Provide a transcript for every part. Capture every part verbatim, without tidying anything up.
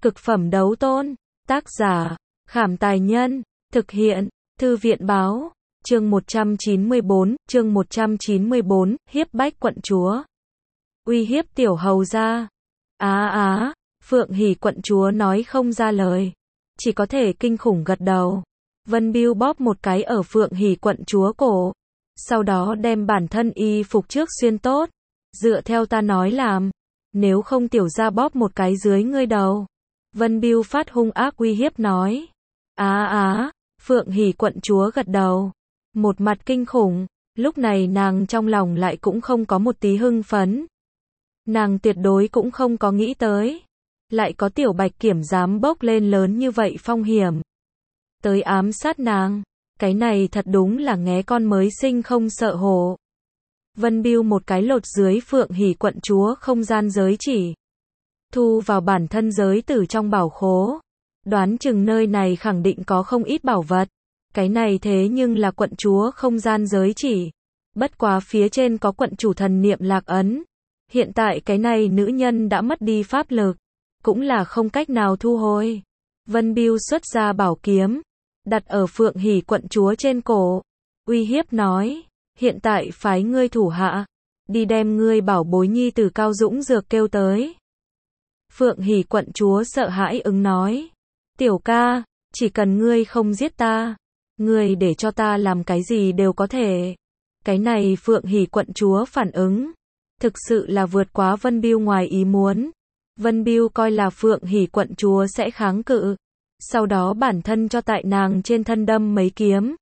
Cực phẩm đấu tôn. Tác giả, Khảm Tài Nhân. Thực hiện, Thư viện Báo. Chương một trăm chín mươi bốn, chương một trăm chín mươi bốn, hiếp bách quận chúa. Uy hiếp tiểu hầu gia. Á á, Phượng Hỉ quận chúa nói không ra lời. Chỉ có thể kinh khủng gật đầu. Vân Bưu bóp một cái ở Phượng Hỉ quận chúa cổ. Sau đó đem bản thân y phục trước xuyên tốt. Dựa theo ta nói làm. Nếu không tiểu gia bóp một cái dưới ngươi đầu. Vân Bưu phát hung ác uy hiếp nói. Á á, Phượng Hỉ quận chúa gật đầu. Một mặt kinh khủng. Lúc này nàng trong lòng lại cũng không có một tí hưng phấn. Nàng tuyệt đối cũng không có nghĩ tới. Lại có tiểu bạch kiểm dám bốc lên lớn như vậy phong hiểm. Tới ám sát nàng. Cái này thật đúng là nghé con mới sinh không sợ hổ. Vân Bưu một cái lột dưới Phượng Hỉ quận chúa không gian giới chỉ. Thu vào bản thân giới tử trong bảo khố. Đoán chừng nơi này khẳng định có không ít bảo vật. Cái này thế nhưng là quận chúa không gian giới chỉ. Bất quá phía trên có quận chủ thần niệm lạc ấn. Hiện tại cái này nữ nhân đã mất đi pháp lực. Cũng là không cách nào thu hồi. Vân Bưu xuất ra bảo kiếm. Đặt ở Phượng Hỉ quận chúa trên cổ. Uy hiếp nói. Hiện tại phái ngươi thủ hạ. Đi đem ngươi bảo bối nhi từ Cao Dũng Dược kêu tới. Phượng Hỉ quận chúa sợ hãi ứng nói. Tiểu ca, chỉ cần ngươi không giết ta. Ngươi để cho ta làm cái gì đều có thể. Cái này Phượng Hỉ quận chúa phản ứng. Thực sự là vượt quá Vân Bưu ngoài ý muốn. Vân Bưu coi là Phượng Hỉ quận chúa sẽ kháng cự. Sau đó bản thân cho tại nàng trên thân đâm mấy kiếm.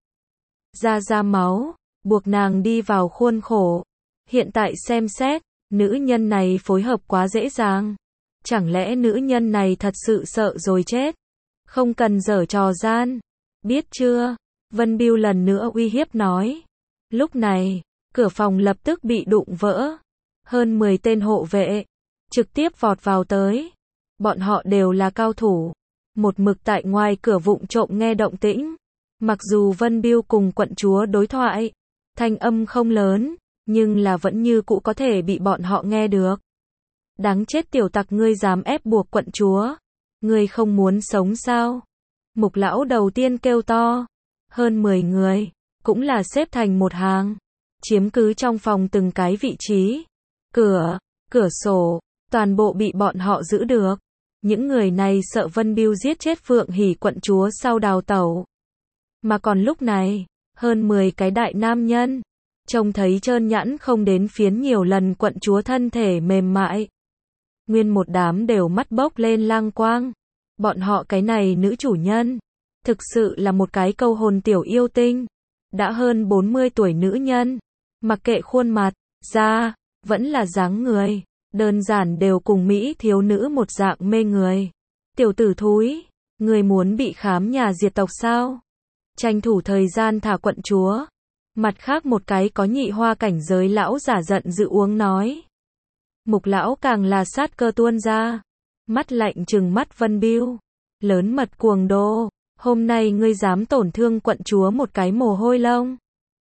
Ra ra máu, buộc nàng đi vào khuôn khổ. Hiện tại xem xét, nữ nhân này phối hợp quá dễ dàng. Chẳng lẽ nữ nhân này thật sự sợ rồi chết? Không cần giở trò gian. Biết chưa? Vân Bưu lần nữa uy hiếp nói. Lúc này, cửa phòng lập tức bị đụng vỡ. Hơn mười tên hộ vệ. Trực tiếp vọt vào tới. Bọn họ đều là cao thủ. Một mực tại ngoài cửa vụng trộm nghe động tĩnh. Mặc dù Vân Bưu cùng quận chúa đối thoại. Thanh âm không lớn. Nhưng là vẫn như cũ có thể bị bọn họ nghe được. Đáng chết tiểu tặc ngươi dám ép buộc quận chúa. Ngươi không muốn sống sao? Mục lão đầu tiên kêu to. Hơn mười người. Cũng là xếp thành một hàng. Chiếm cứ trong phòng từng cái vị trí. Cửa, cửa sổ. Toàn bộ bị bọn họ giữ được. Những người này sợ Vân Bưu giết chết Phượng Hỉ quận chúa sau đào tẩu. Mà còn lúc này, hơn mười cái đại nam nhân. Trông thấy trơn nhẵn không đến phiến nhiều lần quận chúa thân thể mềm mại. Nguyên một đám đều mắt bốc lên lang quang. Bọn họ cái này nữ chủ nhân. Thực sự là một cái câu hồn tiểu yêu tinh. Đã hơn bốn mươi tuổi nữ nhân. Mặc kệ khuôn mặt, da, vẫn là dáng người. Đơn giản đều cùng Mỹ thiếu nữ một dạng mê người. Tiểu tử thúi, người muốn bị khám nhà diệt tộc sao? Tranh thủ thời gian thả quận chúa. Mặt khác một cái có nhị hoa cảnh giới lão giả giận dữ uống nói. Mục lão càng là sát cơ tuôn ra. Mắt lạnh trừng mắt Vân Bưu. Lớn mật cuồng đô. Hôm nay ngươi dám tổn thương quận chúa một cái mồ hôi lông.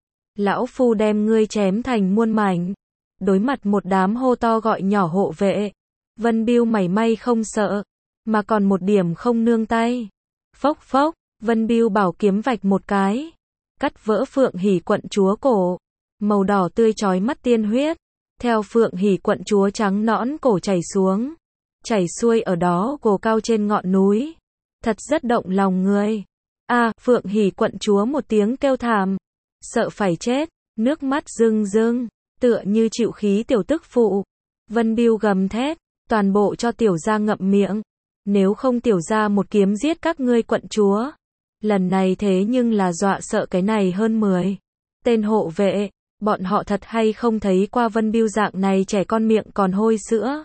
Lão phu đem ngươi chém thành muôn mảnh. Đối mặt một đám hô to gọi nhỏ hộ vệ. Vân Bưu mảy may không sợ. Mà còn một điểm không nương tay. Phốc phốc, Vân Bưu bảo kiếm vạch một cái. Cắt vỡ Phượng Hỉ quận chúa cổ. Màu đỏ tươi chói mắt tiên huyết. Theo Phượng Hỉ quận chúa trắng nõn cổ chảy xuống. Chảy xuôi ở đó gồ cao trên ngọn núi. Thật rất động lòng người. A, Phượng Hỉ quận chúa một tiếng kêu thảm. Sợ phải chết, nước mắt rưng rưng. Tựa như chịu khí tiểu tức phụ. Vân Bưu gầm thét. Toàn bộ cho tiểu gia ngậm miệng. Nếu không tiểu gia một kiếm giết các ngươi quận chúa. Lần này thế nhưng là dọa sợ cái này hơn mười. Tên hộ vệ. Bọn họ thật hay không thấy qua Vân Bưu dạng này trẻ con miệng còn hôi sữa.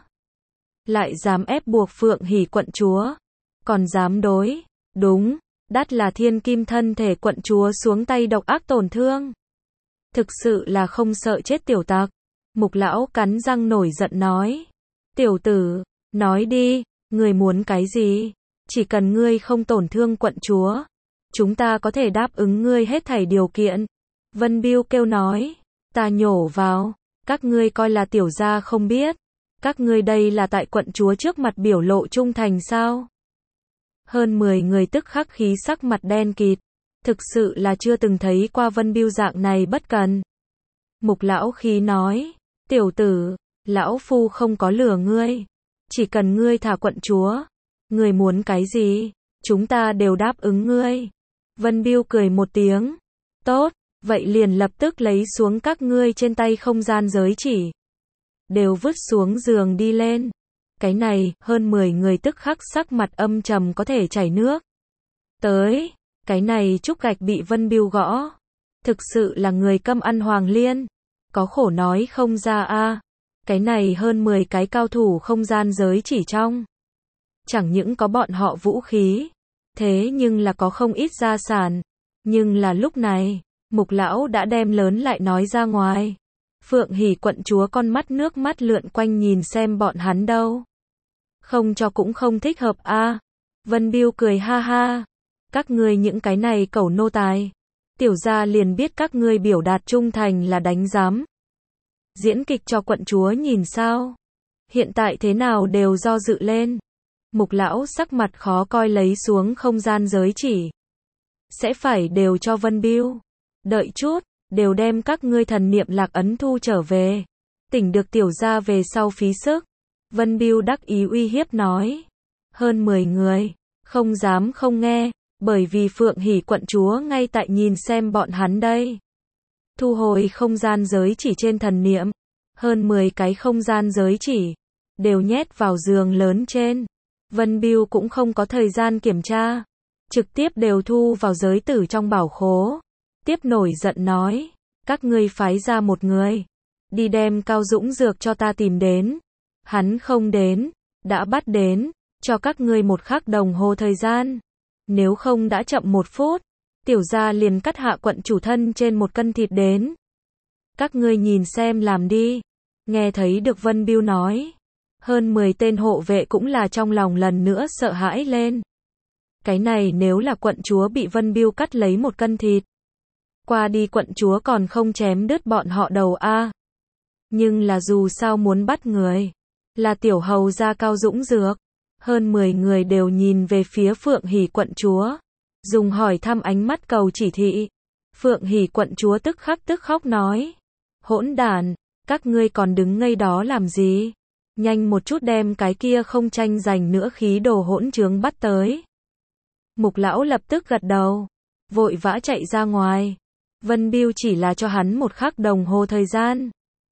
Lại dám ép buộc Phượng Hỉ quận chúa. Còn dám đối. Đúng. Đắt là thiên kim thân thể quận chúa xuống tay độc ác tổn thương. Thực sự là không sợ chết tiểu tặc. Mục lão cắn răng nổi giận nói. Tiểu tử, nói đi, ngươi muốn cái gì? Chỉ cần ngươi không tổn thương quận chúa. Chúng ta có thể đáp ứng ngươi hết thảy điều kiện. Vân Bưu kêu nói. Ta nhổ vào. Các ngươi coi là tiểu gia không biết. Các ngươi đây là tại quận chúa trước mặt biểu lộ trung thành sao? Hơn mười người tức khắc khí sắc mặt đen kịt. Thực sự là chưa từng thấy qua Vân Bưu dạng này bất cần. Mục lão khí nói, tiểu tử, lão phu không có lừa ngươi. Chỉ cần ngươi thả quận chúa. Ngươi muốn cái gì, chúng ta đều đáp ứng ngươi. Vân Bưu cười một tiếng. Tốt, vậy liền lập tức lấy xuống các ngươi trên tay không gian giới chỉ. Đều vứt xuống giường đi lên. Cái này, hơn mười người tức khắc sắc mặt âm trầm có thể chảy nước. Tới, cái này trúc gạch bị Vân Bưu gõ. Thực sự là người câm ăn hoàng liên. Có khổ nói không ra a. Cái này hơn mười cái cao thủ không gian giới chỉ trong. Chẳng những có bọn họ vũ khí. Thế nhưng là có không ít gia sản. Nhưng là lúc này, Mục lão đã đem lớn lại nói ra ngoài. Phượng Hỉ quận chúa con mắt nước mắt lượn quanh nhìn xem bọn hắn đâu. Không cho cũng không thích hợp a. Vân Bưu cười ha ha. Các ngươi những cái này cẩu nô tài. Tiểu gia liền biết các ngươi biểu đạt trung thành là đánh giám. Diễn kịch cho quận chúa nhìn sao. Hiện tại thế nào đều do dự lên. Mục lão sắc mặt khó coi lấy xuống không gian giới chỉ. Sẽ phải đều cho Vân Bưu. Đợi chút, đều đem các ngươi thần niệm lạc ấn thu trở về. Tỉnh được tiểu gia về sau phí sức. Vân Bưu đắc ý uy hiếp nói. Hơn mười người, không dám không nghe, bởi vì Phượng Hỉ quận chúa ngay tại nhìn xem bọn hắn đây. Thu hồi không gian giới chỉ trên thần niệm. Hơn mười cái không gian giới chỉ, đều nhét vào giường lớn trên. Vân Bưu cũng không có thời gian kiểm tra. Trực tiếp đều thu vào giới tử trong bảo khố. Tiếp nổi giận nói. Các ngươi phái ra một người. Đi đem Cao Dũng Dược cho ta tìm đến. Hắn không đến. Đã bắt đến. Cho các ngươi một khắc đồng hồ thời gian. Nếu không đã chậm một phút. Tiểu gia liền cắt hạ quận chủ thân trên một cân thịt đến. Các ngươi nhìn xem làm đi. Nghe thấy được Vân Bưu nói. Hơn mười tên hộ vệ cũng là trong lòng lần nữa sợ hãi lên. Cái này nếu là quận chúa bị Vân Bưu cắt lấy một cân thịt. Qua đi quận chúa còn không chém đứt bọn họ đầu a. À. Nhưng là dù sao muốn bắt người. Là tiểu hầu gia Cao Dũng Dược. Hơn mười người đều nhìn về phía Phượng Hỉ quận chúa. Dùng hỏi thăm ánh mắt cầu chỉ thị. Phượng Hỉ quận chúa tức khắc tức khóc nói. Hỗn đản, các ngươi còn đứng ngây đó làm gì? Nhanh một chút đem cái kia không tranh giành nữa khí đồ hỗn trướng bắt tới. Mục lão lập tức gật đầu. Vội vã chạy ra ngoài. Vân Bưu chỉ là cho hắn một khắc đồng hồ thời gian.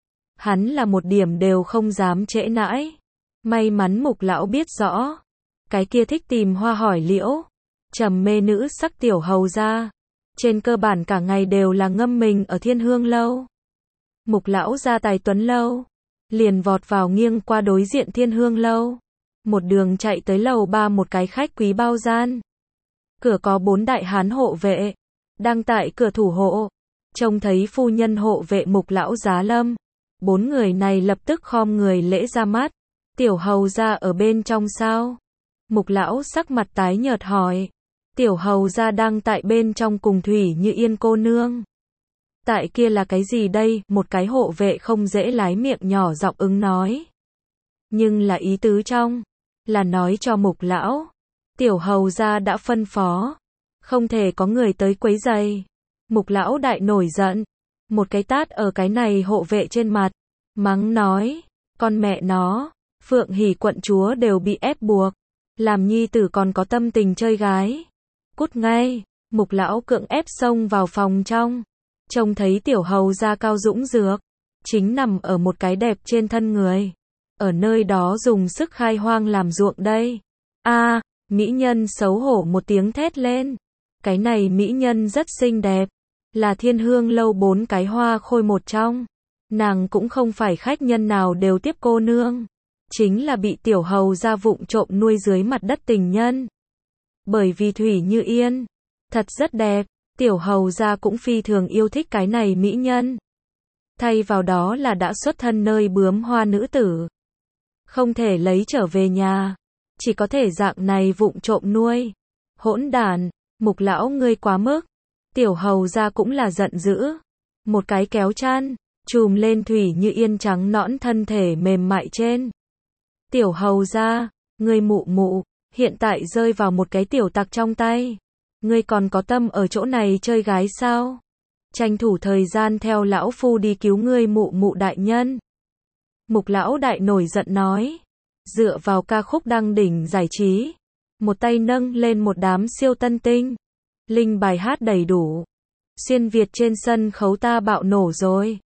Hắn là một điểm đều không dám trễ nãi. May mắn mục lão biết rõ. Cái kia thích tìm hoa hỏi liễu. Trầm mê nữ sắc tiểu hầu gia. Trên cơ bản cả ngày đều là ngâm mình ở Thiên Hương lâu. Mục lão gia tài tuấn lâu. Liền vọt vào nghiêng qua đối diện Thiên Hương lâu. Một đường chạy tới lầu ba một cái khách quý bao gian. Cửa có bốn đại hán hộ vệ. Đang tại cửa thủ hộ. Trông thấy phu nhân hộ vệ Mục lão giá lâm. Bốn người này lập tức khom người lễ ra mắt. Tiểu hầu gia ở bên trong sao? Mục lão sắc mặt tái nhợt hỏi. Tiểu hầu gia đang tại bên trong cùng Thủy Như Yên cô nương. Tại kia là cái gì đây? Một cái hộ vệ không dễ lái miệng nhỏ giọng ứng nói. Nhưng là ý tứ trong. Là nói cho Mục lão. Tiểu hầu gia đã phân phó. Không thể có người tới quấy rầy. Mục lão đại nổi giận. Một cái tát ở cái này hộ vệ trên mặt. Mắng nói. Con mẹ nó. Phượng Hỉ quận chúa đều bị ép buộc. Làm nhi tử còn có tâm tình chơi gái. Cút ngay. Mục lão cưỡng ép xông vào phòng trong. Trông thấy tiểu hầu gia Cao Dũng Dược. Chính nằm ở một cái đẹp trên thân người. Ở nơi đó dùng sức khai hoang làm ruộng đây. A, mỹ nhân xấu hổ một tiếng thét lên. Cái này mỹ nhân rất xinh đẹp. Là Thiên Hương lâu bốn cái hoa khôi một trong. Nàng cũng không phải khách nhân nào đều tiếp cô nương. Chính là bị tiểu hầu gia vụng trộm nuôi dưới mặt đất tình nhân. Bởi vì Thủy Như Yên. Thật rất đẹp. Tiểu hầu gia cũng phi thường yêu thích cái này mỹ nhân. Thay vào đó là đã xuất thân nơi bướm hoa nữ tử. Không thể lấy trở về nhà. Chỉ có thể dạng này vụng trộm nuôi. Hỗn đản, Mục lão ngươi quá mức. Tiểu hầu gia cũng là giận dữ. Một cái kéo chăn, chùm lên Thủy Như Yên trắng nõn thân thể mềm mại trên. Tiểu hầu gia, ngươi mụ mụ, hiện tại rơi vào một cái tiểu tặc trong tay. Ngươi còn có tâm ở chỗ này chơi gái sao? Tranh thủ thời gian theo lão phu đi cứu ngươi mụ mụ đại nhân. Mục lão đại nổi giận nói. Dựa vào ca khúc đăng đỉnh giải trí. Một tay nâng lên một đám siêu tân tinh. Linh bài hát đầy đủ. Xuyên Việt trên sân khấu ta bạo nổ rồi.